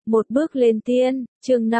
Một bước lên tiên, chương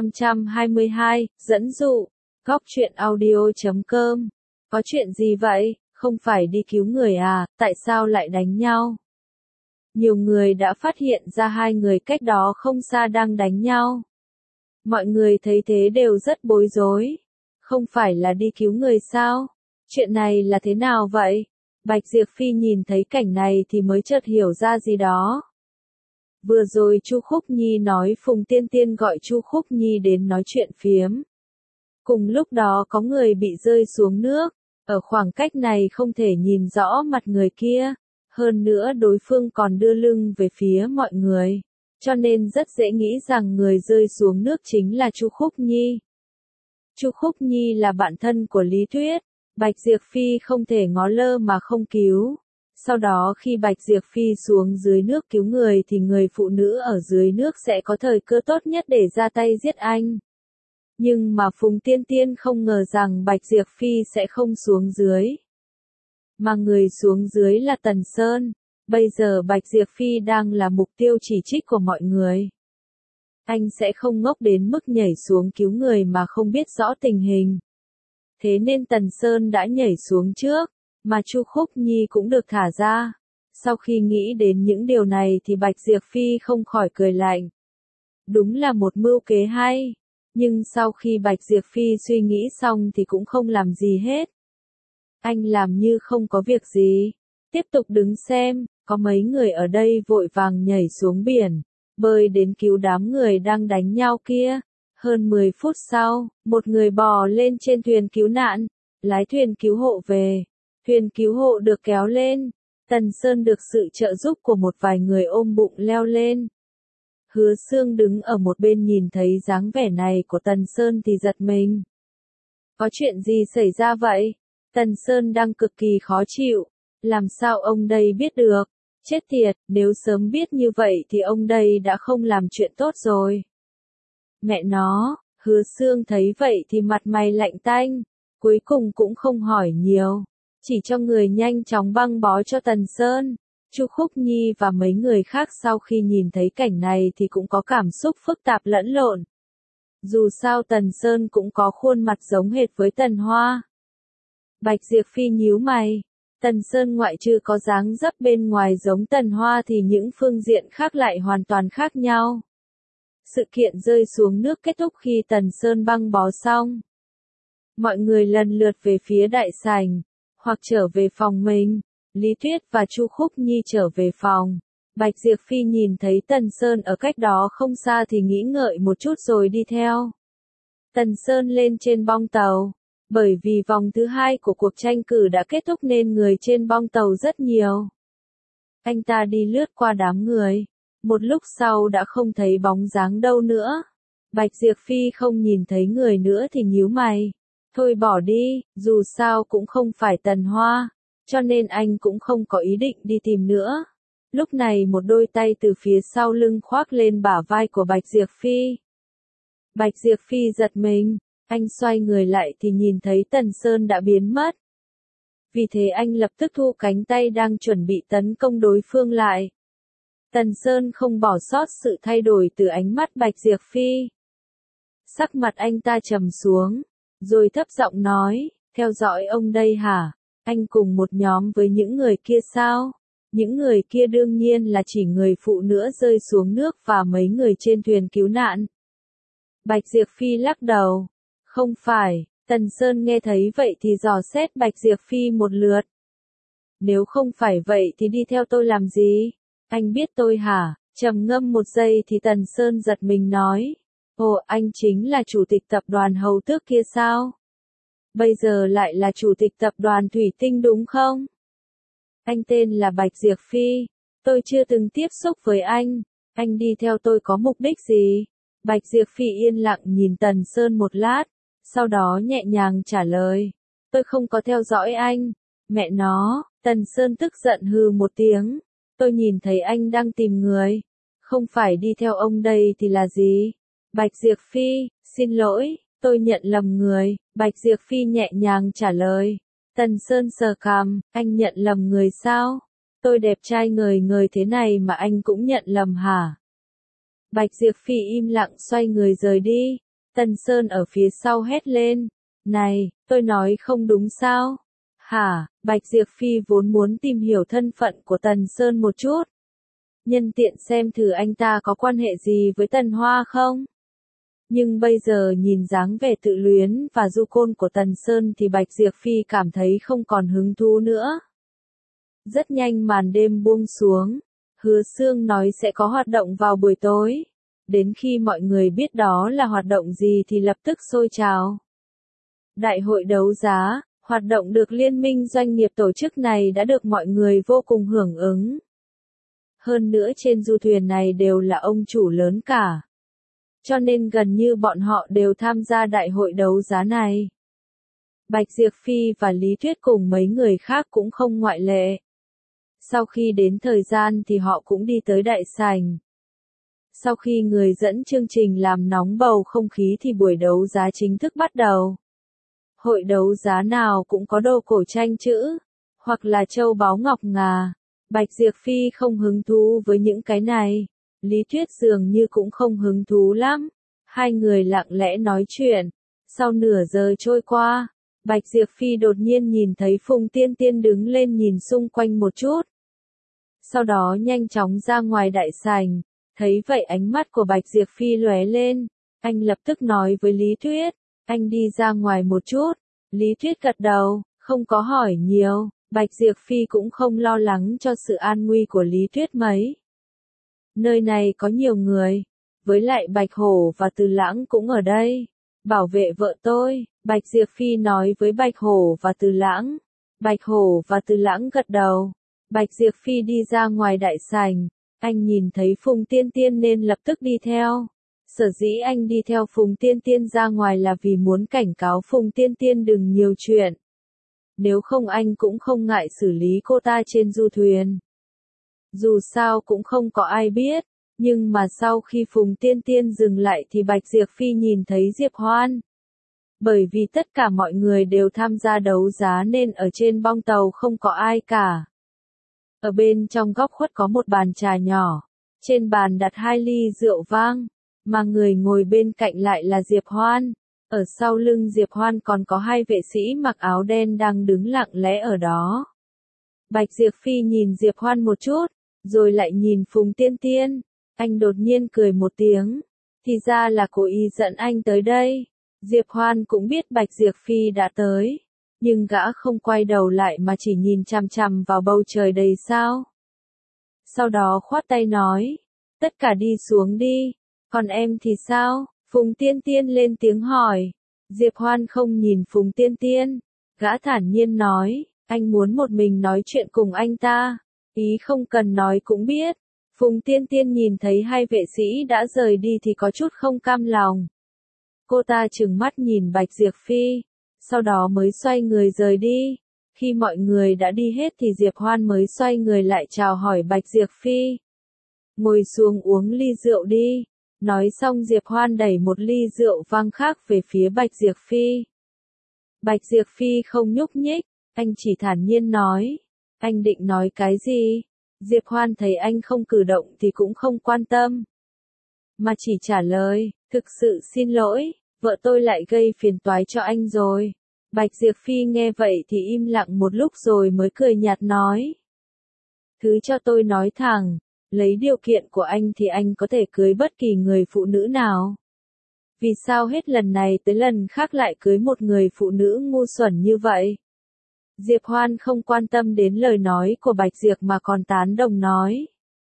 522, dẫn dụ, góc truyện audio.com. Có chuyện gì vậy, không phải đi cứu người à, tại sao lại đánh nhau? Nhiều người đã phát hiện ra hai người cách đó không xa đang đánh nhau. Mọi người thấy thế đều rất bối rối. Không phải là đi cứu người sao? Chuyện này là thế nào vậy? Bạch Diệp Phi nhìn thấy cảnh này thì mới chợt hiểu ra gì đó. Vừa rồi Chu Khúc Nhi nói Phùng Tiên Tiên gọi Chu Khúc Nhi đến nói chuyện phiếm. Cùng lúc đó có người bị rơi xuống nước, ở khoảng cách này không thể nhìn rõ mặt người kia, hơn nữa đối phương còn đưa lưng về phía mọi người, cho nên rất dễ nghĩ rằng người rơi xuống nước chính là Chu Khúc Nhi. Chu Khúc Nhi là bạn thân của Lý Tuyết, Bạch Diệp Phi không thể ngó lơ mà không cứu. Sau đó khi Bạch Diệp Phi xuống dưới nước cứu người thì người phụ nữ ở dưới nước sẽ có thời cơ tốt nhất để ra tay giết anh. Nhưng mà Phùng Tiên Tiên không ngờ rằng Bạch Diệp Phi sẽ không xuống dưới. Mà người xuống dưới là Tần Sơn. Bây giờ Bạch Diệp Phi đang là mục tiêu chỉ trích của mọi người. Anh sẽ không ngốc đến mức nhảy xuống cứu người mà không biết rõ tình hình. Thế nên Tần Sơn đã nhảy xuống trước, mà Chu Khúc Nhi cũng được thả ra. Sau khi nghĩ đến những điều này thì Bạch Diệp Phi không khỏi cười lạnh. Đúng là một mưu kế hay, nhưng sau khi Bạch Diệp Phi suy nghĩ xong thì cũng không làm gì hết. Anh làm như không có việc gì, tiếp tục đứng xem, có mấy người ở đây vội vàng nhảy xuống biển, bơi đến cứu đám người đang đánh nhau kia. Hơn 10 phút sau, một người bò lên trên thuyền cứu nạn, lái thuyền cứu hộ về. Thuyền cứu hộ được kéo lên, Tần Sơn được sự trợ giúp của một vài người ôm bụng leo lên. Hứa Xương đứng ở một bên nhìn thấy dáng vẻ này của Tần Sơn thì giật mình. Có chuyện gì xảy ra vậy? Tần Sơn đang cực kỳ khó chịu, làm sao ông đây biết được? Chết tiệt, nếu sớm biết như vậy thì ông đây đã không làm chuyện tốt rồi. Mẹ nó, Hứa Xương thấy vậy thì mặt mày lạnh tanh, cuối cùng cũng không hỏi nhiều. Chỉ cho người nhanh chóng băng bó cho Tần Sơn. Chu Khúc Nhi và mấy người khác sau khi nhìn thấy cảnh này thì cũng có cảm xúc phức tạp lẫn lộn. Dù sao Tần Sơn cũng có khuôn mặt giống hệt với Tần Hoa. Bạch Diệp Phi nhíu mày. Tần Sơn ngoại trừ có dáng dấp bên ngoài giống Tần Hoa thì những phương diện khác lại hoàn toàn khác nhau. Sự kiện rơi xuống nước kết thúc khi Tần Sơn băng bó xong. Mọi người lần lượt về phía đại sảnh, hoặc trở về phòng mình. Lý Tuyết và Chu Khúc Nhi trở về phòng. Bạch Diệp Phi nhìn thấy Tần Sơn ở cách đó không xa thì nghĩ ngợi một chút rồi đi theo. Tần Sơn lên trên bong tàu. Bởi vì vòng thứ 2 của cuộc tranh cử đã kết thúc nên người trên bong tàu rất nhiều. Anh ta đi lướt qua đám người. Một lúc sau đã không thấy bóng dáng đâu nữa. Bạch Diệp Phi không nhìn thấy người nữa thì nhíu mày. Thôi bỏ đi, dù sao cũng không phải Tần Hoa, cho nên anh cũng không có ý định đi tìm nữa. Lúc này một đôi tay từ phía sau lưng khoác lên bả vai của Bạch Diệp Phi. Bạch Diệp Phi giật mình, anh xoay người lại thì nhìn thấy Tần Sơn đã biến mất. Vì thế anh lập tức thu cánh tay đang chuẩn bị tấn công đối phương lại. Tần Sơn không bỏ sót sự thay đổi từ ánh mắt Bạch Diệp Phi. Sắc mặt anh ta trầm xuống, rồi thấp giọng nói, theo dõi ông đây hả? Anh cùng một nhóm với những người kia sao? Những người kia đương nhiên là chỉ người phụ nữ rơi xuống nước và mấy người trên thuyền cứu nạn. Bạch Diệp Phi lắc đầu. Không phải, Tần Sơn nghe thấy vậy thì dò xét Bạch Diệp Phi một lượt. Nếu không phải vậy thì đi theo tôi làm gì? Anh biết tôi hả? Trầm ngâm một giây thì Tần Sơn giật mình nói. Ồ, anh chính là chủ tịch tập đoàn Hầu Tước kia sao? Bây giờ lại là chủ tịch tập đoàn Thủy Tinh đúng không? Anh tên là Bạch Diệp Phi. Tôi chưa từng tiếp xúc với anh. Anh đi theo tôi có mục đích gì? Bạch Diệp Phi yên lặng nhìn Tần Sơn một lát, sau đó nhẹ nhàng trả lời. Tôi không có theo dõi anh. Mẹ nó, Tần Sơn tức giận hừ một tiếng. Tôi nhìn thấy anh đang tìm người. Không phải đi theo ông đây thì là gì? Bạch Diệp Phi, xin lỗi, tôi nhận lầm người. Bạch Diệp Phi nhẹ nhàng trả lời. Tần Sơn sờ cằm, anh nhận lầm người sao? Tôi đẹp trai ngời ngời thế này mà anh cũng nhận lầm hả? Bạch Diệp Phi im lặng xoay người rời đi. Tần Sơn ở phía sau hét lên. Này, tôi nói không đúng sao? Hả? Bạch Diệp Phi vốn muốn tìm hiểu thân phận của Tần Sơn một chút. Nhân tiện xem thử anh ta có quan hệ gì với Tần Hoa không? Nhưng bây giờ nhìn dáng vẻ tự luyến và du côn của Tần Sơn thì Bạch Diệp Phi cảm thấy không còn hứng thú nữa. Rất nhanh màn đêm buông xuống. Hứa Sương nói sẽ có hoạt động vào buổi tối. Đến khi mọi người biết đó là hoạt động gì thì lập tức sôi trào. Đại hội đấu giá, hoạt động được Liên minh doanh nghiệp tổ chức này đã được mọi người vô cùng hưởng ứng. Hơn nữa trên du thuyền này đều là ông chủ lớn cả. Cho nên gần như bọn họ đều tham gia đại hội đấu giá này. Bạch Diệp Phi và Lý Tuyết cùng mấy người khác cũng không ngoại lệ. Sau khi đến thời gian thì họ cũng đi tới đại sảnh. Sau khi người dẫn chương trình làm nóng bầu không khí thì buổi đấu giá chính thức bắt đầu. Hội đấu giá nào cũng có đồ cổ tranh chữ, hoặc là châu báu ngọc ngà. Bạch Diệp Phi không hứng thú với những cái này. Lý Tuyết dường như cũng không hứng thú lắm. Hai người lặng lẽ nói chuyện. Sau nửa giờ trôi qua, Bạch Diệp Phi đột nhiên nhìn thấy Phùng Tiên Tiên đứng lên nhìn xung quanh một chút. Sau đó nhanh chóng ra ngoài đại sảnh. Thấy vậy ánh mắt của Bạch Diệp Phi lóe lên. Anh lập tức nói với Lý Tuyết. Anh đi ra ngoài một chút. Lý Tuyết gật đầu, không có hỏi nhiều. Bạch Diệp Phi cũng không lo lắng cho sự an nguy của Lý Tuyết mấy. Nơi này có nhiều người. Với lại Bạch Hổ và Từ Lãng cũng ở đây. Bảo vệ vợ tôi, Bạch Diệp Phi nói với Bạch Hổ và Từ Lãng. Bạch Hổ và Từ Lãng gật đầu. Bạch Diệp Phi đi ra ngoài đại sảnh. Anh nhìn thấy Phùng Tiên Tiên nên lập tức đi theo. Sở dĩ anh đi theo Phùng Tiên Tiên ra ngoài là vì muốn cảnh cáo Phùng Tiên Tiên đừng nhiều chuyện. Nếu không anh cũng không ngại xử lý cô ta trên du thuyền. Dù sao cũng không có ai biết, nhưng mà sau khi Phùng Tiên Tiên dừng lại thì Bạch Diệp Phi nhìn thấy Diệp Hoan. Bởi vì tất cả mọi người đều tham gia đấu giá nên ở trên bong tàu không có ai cả. Ở bên trong góc khuất có một bàn trà nhỏ, trên bàn đặt 2 ly rượu vang, mà người ngồi bên cạnh lại là Diệp Hoan. Ở sau lưng Diệp Hoan còn có 2 vệ sĩ mặc áo đen đang đứng lặng lẽ ở đó. Bạch Diệp Phi nhìn Diệp Hoan một chút, rồi lại nhìn Phùng Tiên Tiên. Anh đột nhiên cười một tiếng. Thì ra là cố ý dẫn anh tới đây. Diệp Hoan cũng biết Bạch Diệp Phi đã tới. Nhưng gã không quay đầu lại mà chỉ nhìn chằm chằm vào bầu trời đầy sao. Sau đó khoát tay nói. Tất cả đi xuống đi. Còn em thì sao? Phùng Tiên Tiên lên tiếng hỏi. Diệp Hoan không nhìn Phùng Tiên Tiên. Gã thản nhiên nói. Anh muốn một mình nói chuyện cùng anh ta. Ý không cần nói cũng biết. Phùng Tiên Tiên nhìn thấy 2 vệ sĩ đã rời đi thì có chút không cam lòng. Cô ta trừng mắt nhìn Bạch Diệp Phi. Sau đó mới xoay người rời đi. Khi mọi người đã đi hết thì Diệp Hoan mới xoay người lại chào hỏi Bạch Diệp Phi. Ngồi xuống uống ly rượu đi. Nói xong Diệp Hoan đẩy một ly rượu vang khác về phía Bạch Diệp Phi. Bạch Diệp Phi không nhúc nhích, anh chỉ thản nhiên nói. Anh định nói cái gì? Diệp Hoan thấy anh không cử động thì cũng không quan tâm. Mà chỉ trả lời, thực sự xin lỗi, vợ tôi lại gây phiền toái cho anh rồi. Bạch Diệp Phi nghe vậy thì im lặng một lúc rồi mới cười nhạt nói. Thứ cho tôi nói thẳng, lấy điều kiện của anh thì anh có thể cưới bất kỳ người phụ nữ nào. Vì sao hết lần này tới lần khác lại cưới một người phụ nữ ngu xuẩn như vậy? Diệp Hoan không quan tâm đến lời nói của Bạch Diệp mà còn tán đồng nói.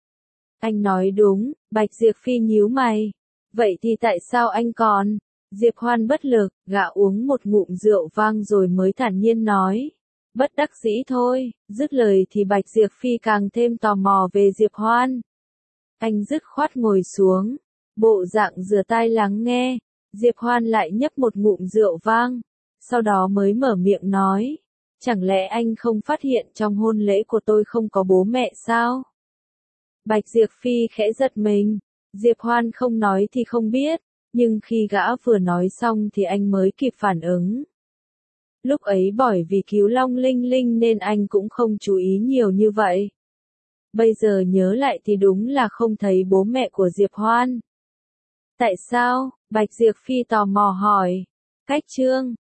Anh nói đúng, Bạch Diệp Phi nhíu mày. Vậy thì tại sao anh còn? Diệp Hoan bất lực, gã uống một ngụm rượu vang rồi mới thản nhiên nói. Bất đắc dĩ thôi, dứt lời thì Bạch Diệp Phi càng thêm tò mò về Diệp Hoan. Anh dứt khoát ngồi xuống, bộ dạng rửa tai lắng nghe. Diệp Hoan lại nhấp một ngụm rượu vang, sau đó mới mở miệng nói. Chẳng lẽ anh không phát hiện trong hôn lễ của tôi không có bố mẹ sao? Bạch Diệp Phi khẽ giật mình. Diệp Hoan không nói thì không biết, nhưng khi gã vừa nói xong thì anh mới kịp phản ứng. Lúc ấy bởi vì cứu Long Linh Linh nên anh cũng không chú ý nhiều như vậy. Bây giờ nhớ lại thì đúng là không thấy bố mẹ của Diệp Hoan. Tại sao? Bạch Diệp Phi tò mò hỏi. Cách chương